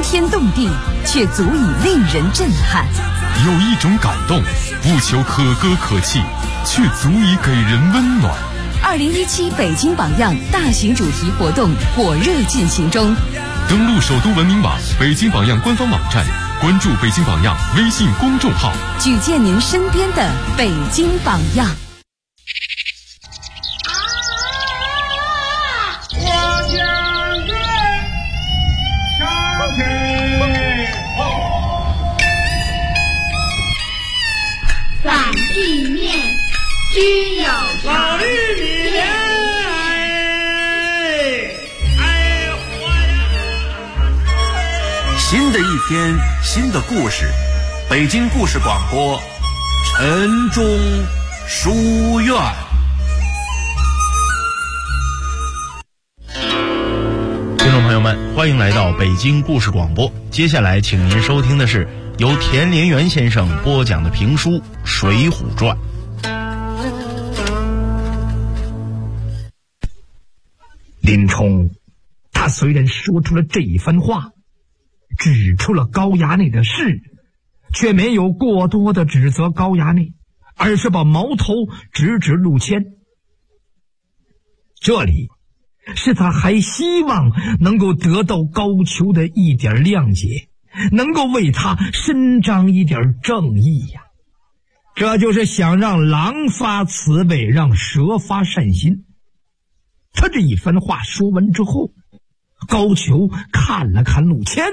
天动地，却足以令人震撼。 有一种感动，不求可歌可泣，却足以给人温暖。 2017北京榜样大型主题活动火热进行中， 登录首都文明网、北京榜样官方网站，关注北京榜样微信公众号， 举荐您身边的北京榜样。 反地面只有老绿米新的一天，新的故事，北京故事广播，晨钟书院。 听众朋友们，欢迎来到北京故事广播。接下来请您收听的是由田连元先生播讲的评书《水浒传》。 林冲，他虽然说出了这一番话，指出了高衙内的事，却没有过多的指责高衙内，而是把矛头直指陆谦。这里是他还希望能够得到高俅的一点谅解，能够为他伸张一点正义呀。这就是想让狼发慈悲，让蛇发善心。他这一番话说完之后，高俅看了看陆谦，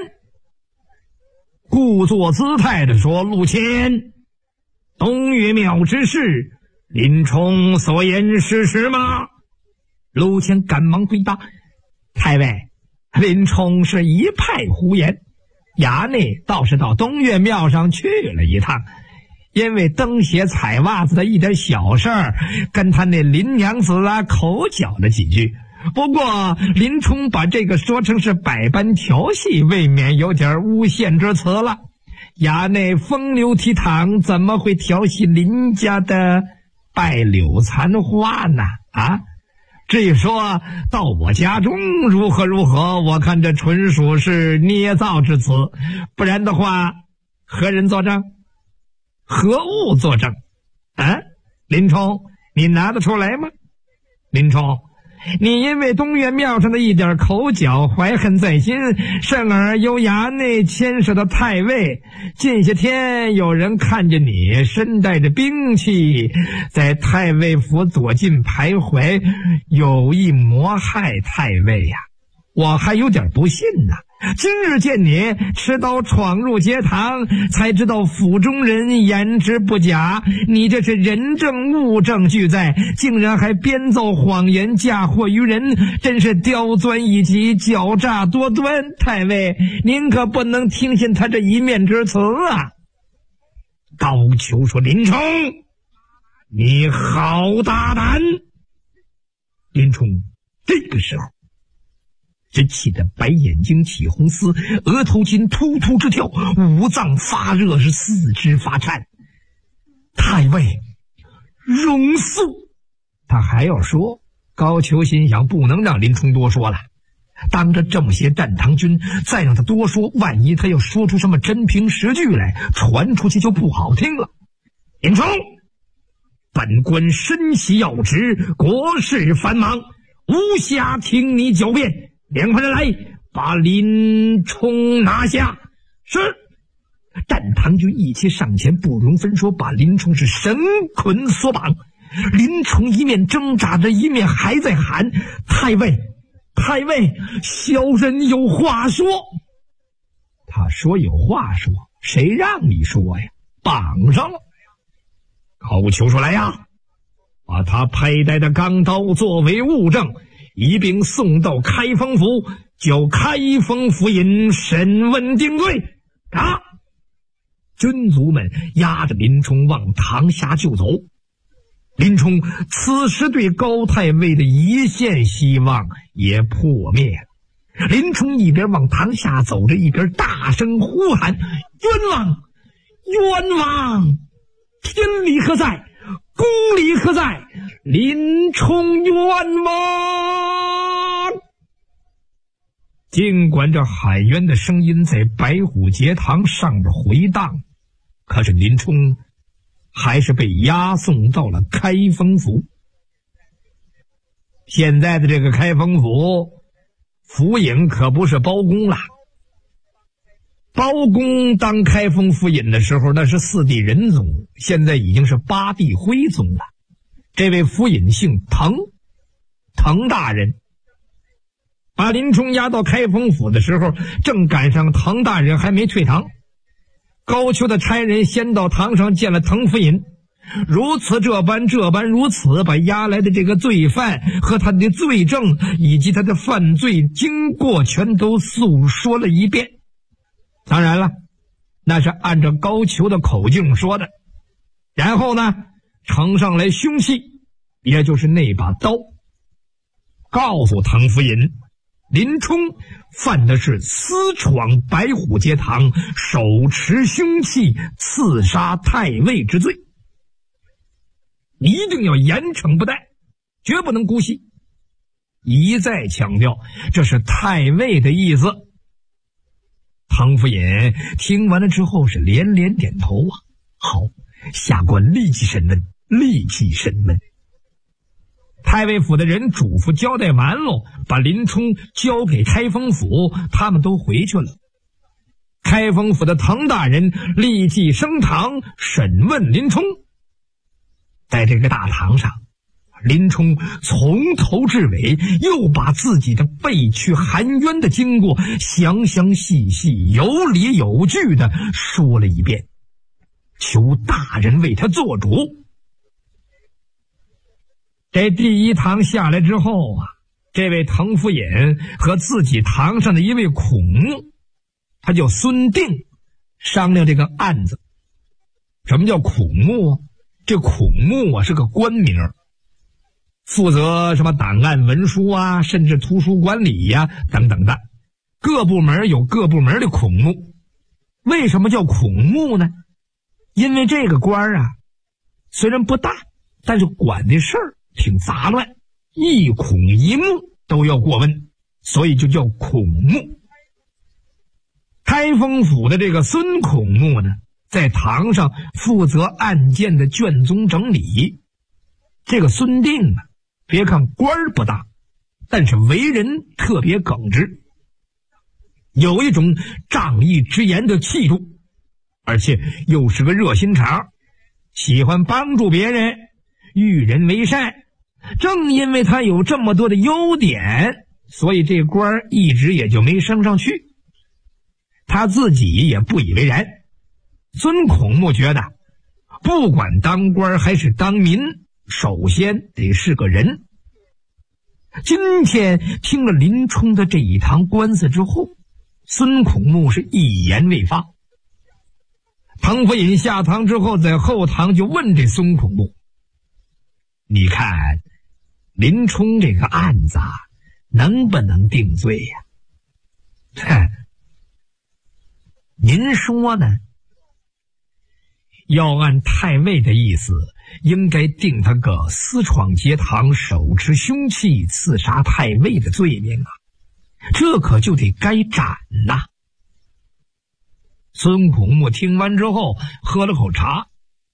故作姿态地说：“陆谦，东岳庙之事，林冲所言是实吗？”陆谦赶忙回答：“太尉，林冲是一派胡言，衙内倒是到东岳庙上去了一趟，因为蹬鞋踩袜子的一点小事儿，跟他那林娘子口角了几句。不过林冲把这个说成是百般调戏，未免有点诬陷之词了。衙内风流倜傥，怎么会调戏林家的败柳残花呢？至于说到我家中如何如何，我看这纯属是捏造之词，不然的话，何人作证？何物作证？林冲，你拿得出来吗？林冲，你因为东岳庙上的一点口角怀恨在心，甚而由衙内牵涉到太尉。近些天有人看见你身带着兵器，在太尉府左近徘徊，有意谋害太尉呀。我还有点不信呢。今日见你持刀闯入街堂，才知道府中人言之不假，你这是人证物证俱在，竟然还编造谎言嫁祸于人，真是刁钻一级，狡诈多端。太尉，您可不能听信他这一面之词啊！高俅说：“林冲，你好大胆！”林冲这个时候真气得白眼睛起红丝，额头筋突突直跳，五脏发热，是四肢发颤。太尉容速！他还要说，高俅心想不能让林冲多说了，当着这么些战唐军，再让他多说，万一他要说出什么真凭实据来，传出去就不好听了。林冲，本官身系要职，国事繁忙，无暇听你狡辩。两派人来，把林冲拿下。是。战唐军一起上前，不容分说，把林冲是绳捆索绑。林冲一面挣扎着，一面还在喊：“太尉，太尉，小人有话说。”他说有话说，谁让你说呀？绑上了。高俅说：“来呀，把他佩戴的钢刀作为物证，一并送到开封府，叫开封府尹审问定罪。”军卒们押着林冲往堂下就走。林冲此时对高太尉的一线希望也破灭了。林冲一边往堂下走着，一边大声呼喊：“冤枉！冤枉！天理何在？公理何在？林冲冤枉！” 尽管这喊冤的声音在白虎节堂上边回荡，可是林冲还是被押送到了开封府。现在的这个开封府，府尹可不是包公了。包公当开封府尹的时候，那是4帝仁宗，现在已经是8帝徽宗了。这位府尹姓滕，滕大人把林冲押到开封府的时候，正赶上滕大人还没退堂。高俅的差人先到堂上见了滕府尹，如此这般如此，把押来的这个罪犯和他的罪证以及他的犯罪经过全都诉说了一遍。当然了，那是按照高俅的口径说的。然后呢，呈上来凶器，也就是那把刀，告诉滕府尹，林冲犯的是私闯白虎节堂，手持凶器刺杀太尉之罪，一定要严惩不贷，绝不能姑息。一再强调这是太尉的意思。滕府尹听完了之后是连连点头啊，好，下官立即审问，立即审问。太尉府的人嘱咐交代完了，把林冲交给开封府，他们都回去了。开封府的滕大人立即升堂审问林冲。在这个大堂上，林冲从头至尾又把自己的被屈含冤的经过详详细细有理有据的说了一遍，求大人为他做主。这第一堂下来之后啊，这位滕府尹和自己堂上的一位孔目，他叫孙定，商量这个案子。什么叫孔目啊？这孔目啊是个官名，负责什么档案文书啊，甚至图书管理呀，等等的。各部门有各部门的孔目。为什么叫孔目呢？因为这个官啊虽然不大，但是管的事儿挺杂乱，一孔一目都要过问，所以就叫孔目。开封府的这个孙孔目呢，在堂上负责案件的卷宗整理。这个孙定啊，别看官儿不大，但是为人特别耿直，有一种仗义直言的气度，而且又是个热心肠，喜欢帮助别人，与人为善。正因为他有这么多的优点，所以这官儿一直也就没升上去。他自己也不以为然。孙孔目觉得，不管当官还是当民，首先得是个人。今天听了林冲的这一堂官司之后，孙孔目是一言未发。滕府尹下堂之后，在后堂就问这孙孔目，你看林冲这个案子能不能定罪呀？您说呢？要按太尉的意思，应该定他个私闯节堂，手持凶器刺杀太尉的罪名啊，这可就得该斩呐。孙孔目听完之后喝了口茶，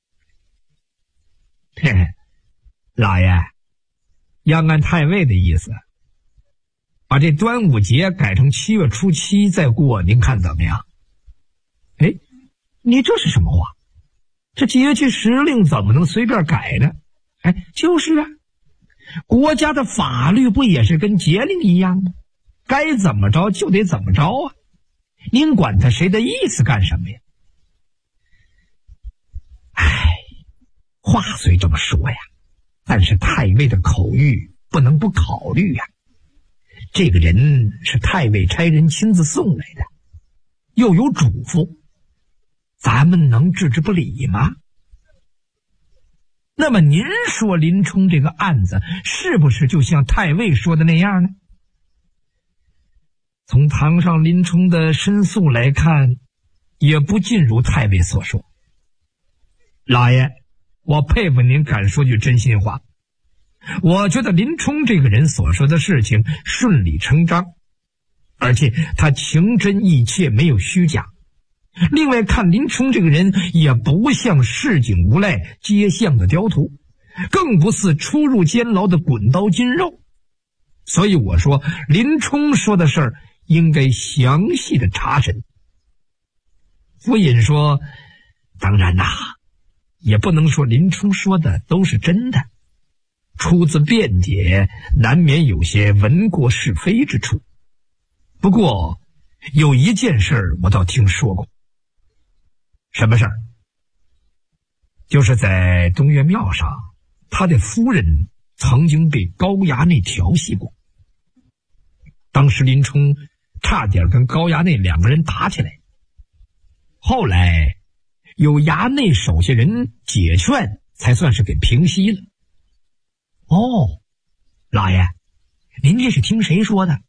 老爷，要按太尉的意思，把这端午节改成7月初7再过，您看怎么样？你这是什么话？这节气时令怎么能随便改呢？就是啊，国家的法律不也是跟节令一样吗？该怎么着就得怎么着啊，您管他谁的意思干什么呀？话虽这么说呀，但是太尉的口谕不能不考虑呀。这个人是太尉差人亲自送来的，又有嘱咐，咱们能置之不理吗？那么您说林冲这个案子是不是就像太尉说的那样呢？从堂上林冲的申诉来看，也不尽如太尉所说。老爷，我佩服您敢说句真心话。我觉得林冲这个人所说的事情顺理成章， 而且他情真意切，没有虚假。另外看林冲这个人也不像市井无赖街巷的刁徒，更不似初入监牢的滚刀筋肉。所以我说林冲说的事儿应该详细的查审。夫尹说，当然呐，也不能说林冲说的都是真的，出自辩解，难免有些闻过是非之处。不过有一件事我倒听说过。什么事儿？就是在东岳庙上，他的夫人曾经被高衙内调戏过。当时林冲差点跟高衙内两个人打起来，后来有衙内手下人解劝，才算是给平息了。哦，老爷，您这是听谁说的？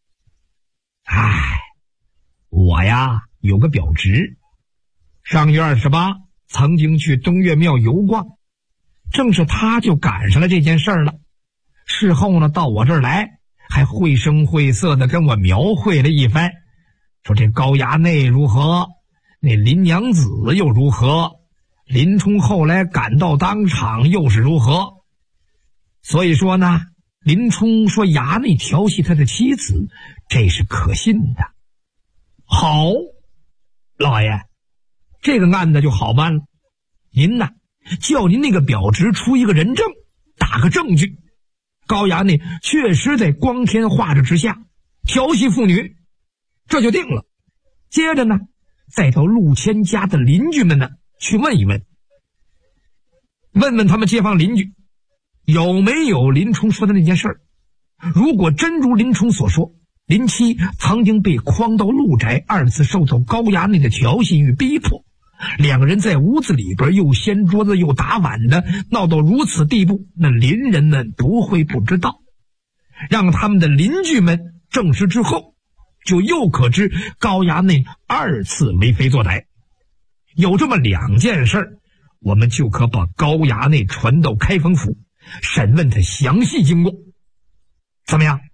我呀有个表侄，上月28曾经去东岳庙游逛，正是他就赶上了这件事了。事后呢，到我这儿来，还绘声绘色的跟我描绘了一番，说这高衙内如何，那林娘子又如何，林冲后来赶到当场又是如何。所以说呢，林冲说衙内调戏他的妻子，这是可信的。好，老爷，这个案子就好办了。您呢，叫您那个表侄出一个人证，打个证据，高衙内确实在光天化日之下调戏妇女，这就定了。接着呢，再到陆谦家的邻居们呢去问一问，问问他们街坊邻居有没有林冲说的那件事儿。如果真如林冲所说，林妻曾经被诓到陆宅，二次受到高衙内的调戏与逼迫，两个人在屋子里边又掀桌子又打碗的，闹到如此地步，那邻人们不会不知道。让他们的邻居们证实之后，就又可知高衙内二次为非作歹。有这么两件事，我们就可把高衙内传到开封府，审问他详细经过。怎么样？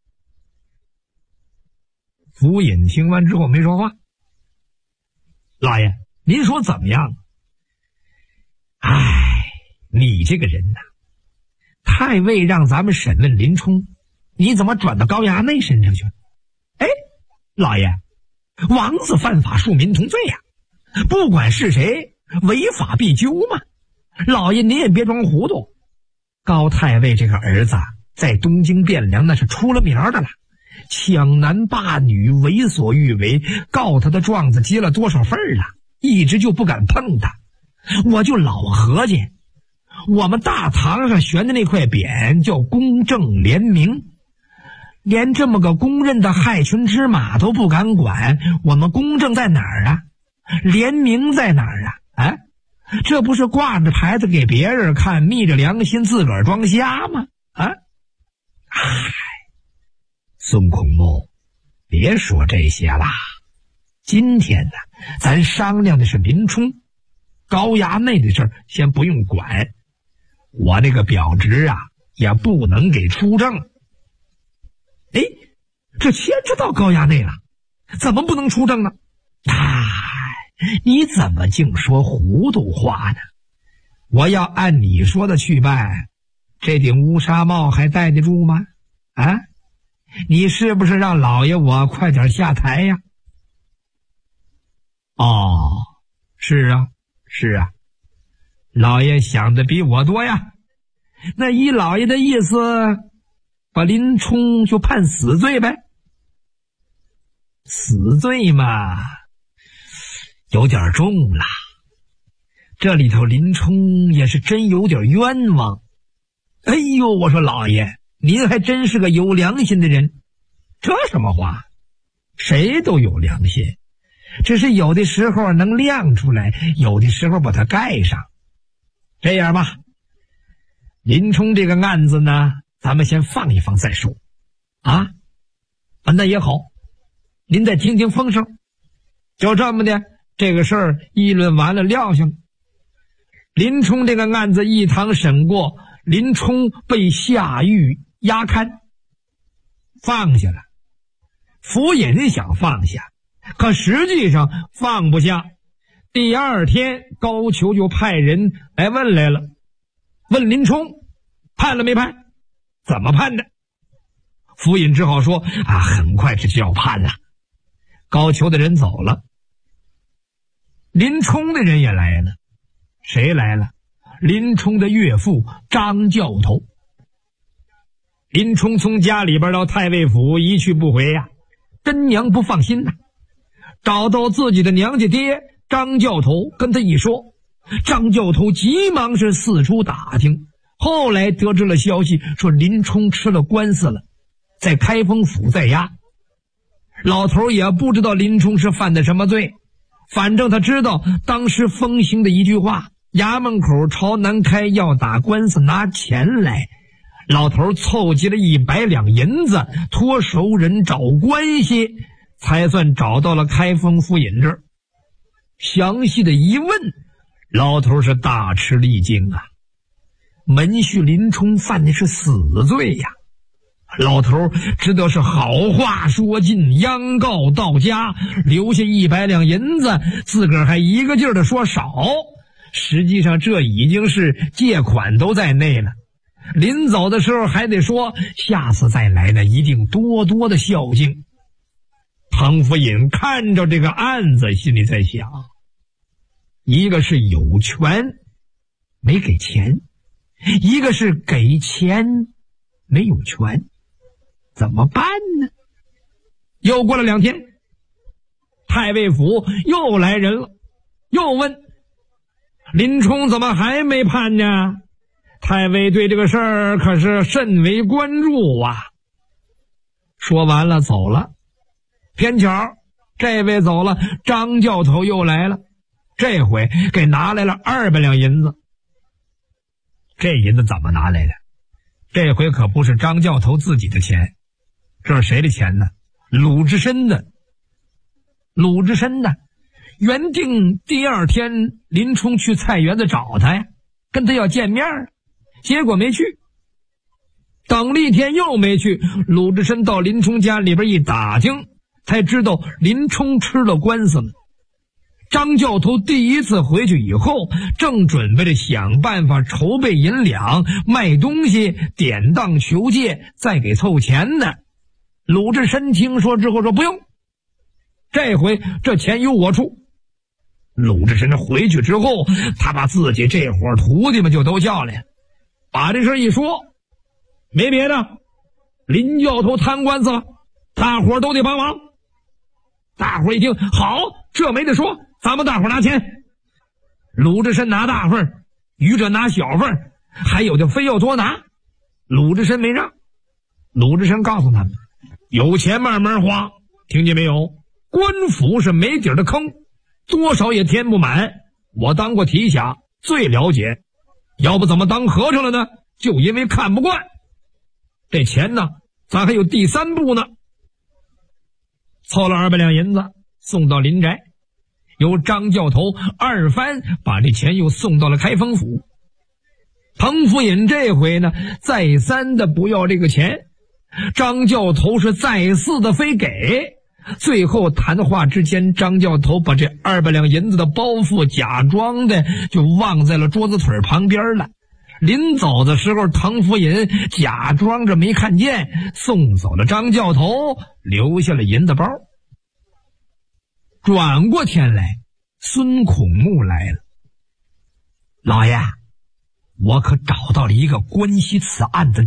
府尹听完之后没说话。老爷，您说怎么样？你这个人呐，太尉让咱们审问林冲，你怎么转到高衙内身上去了？老爷，王子犯法，庶民同罪呀，不管是谁，违法必究嘛。老爷您也别装糊涂，高太尉这个儿子在东京汴梁那是出了名的了，抢男霸女，为所欲为，告他的状子接了多少份了，一直就不敢碰他。我就老合计，我们大堂上悬的那块匾叫公正廉明，连这么个公认的害群之马都不敢管，我们公正在哪儿啊？廉明在哪儿啊？这不是挂着牌子给别人看，密着良心自个儿装瞎吗？孙孔目，别说这些啦。今天呢，咱商量的是林冲，高衙内的事儿先不用管。我那个表侄啊，也不能给出证。这牵扯到高衙内了，怎么不能出证呢？你怎么净说糊涂话呢？我要按你说的去办，这顶乌纱帽还戴得住吗？你是不是让老爷我快点下台呀？是啊，老爷想的比我多呀。那依老爷的意思，把林冲就判死罪呗。死罪嘛，有点重了。这里头林冲也是真有点冤枉。我说老爷，您还真是个有良心的人。这什么话？谁都有良心，只是有的时候能亮出来，有的时候把它盖上。这样吧，林冲这个案子呢，咱们先放一放再说。那也好，您再听听风声。就这么的，这个事儿议论完了，撂下了。林冲这个案子一堂审过，林冲被下狱押看，放下了。 府尹想放下，可实际上放不下。第二天，高俅就派人来问来了，问林冲判了没判，怎么判的？府尹只好说很快这就要判了。高俅的人走了，林冲的人也来了。谁来了？林冲的岳父张教头。林冲从家里边到太尉府一去不回真娘不放心找到自己的娘家爹张教头，跟他一说，张教头急忙是四处打听，后来得知了消息，说林冲吃了官司了，在开封府在押。老头也不知道林冲是犯的什么罪，反正他知道当时风行的一句话，衙门口朝南开，要打官司拿钱来。老头凑集了100两银子，托熟人找关系，才算找到了开封府尹这儿。详细的一问，老头是大吃了一惊门婿林冲犯的是死罪老头知道是好话说尽，央告到家，留下100两银子，自个儿还一个劲儿的说少，实际上这已经是借款都在内了。临走的时候还得说，下次再来呢，一定多多的孝敬。唐府尹看着这个案子，心里在想，一个是有权没给钱，一个是给钱没有权，怎么办呢？又过了2天，太尉府又来人了，又问林冲怎么还没判呢？太尉对这个事儿可是甚为关注说完了走了。偏巧这位走了，张教头又来了，这回给拿来了200两银子。这银子怎么拿来的？这回可不是张教头自己的钱，这是谁的钱呢？鲁智深的。鲁智深呢，原定第二天林冲去菜园子找他跟他要见面结果没去。等了一天又没去，鲁智深到林冲家里边一打听，才知道林冲吃了官司了。张教头第一次回去以后，正准备着想办法筹备银两，卖东西，典当求借，再给凑钱呢。鲁智深听说之后说不用，这回这钱由我出。鲁智深回去之后，他把自己这伙徒弟们就都叫来，把这事一说，没别的，林教头贪官司了，大伙都得帮忙。大伙一听，好，这没得说，咱们大伙拿钱。鲁智深拿大份，余者拿小份，还有的非要多拿，鲁智深没让。鲁智深告诉他们，有钱慢慢花，听见没有？官府是没底儿的坑，多少也填不满，我当过提辖，最了解，要不怎么当和尚了呢？就因为看不惯。这钱呢，咱还有第3步呢。凑了200两银子送到林宅，由张教头2番把这钱又送到了开封府。唐府尹这回呢，再三的不要这个钱，张教头是再四的非给。最后谈话之间，张教头把这200两银子的包袱假装的就忘在了桌子腿旁边了。临走的时候，唐府尹假装着没看见，送走了张教头，留下了银子包。转过天来，孙孔目来了。老爷，我可找到了一个关系此案的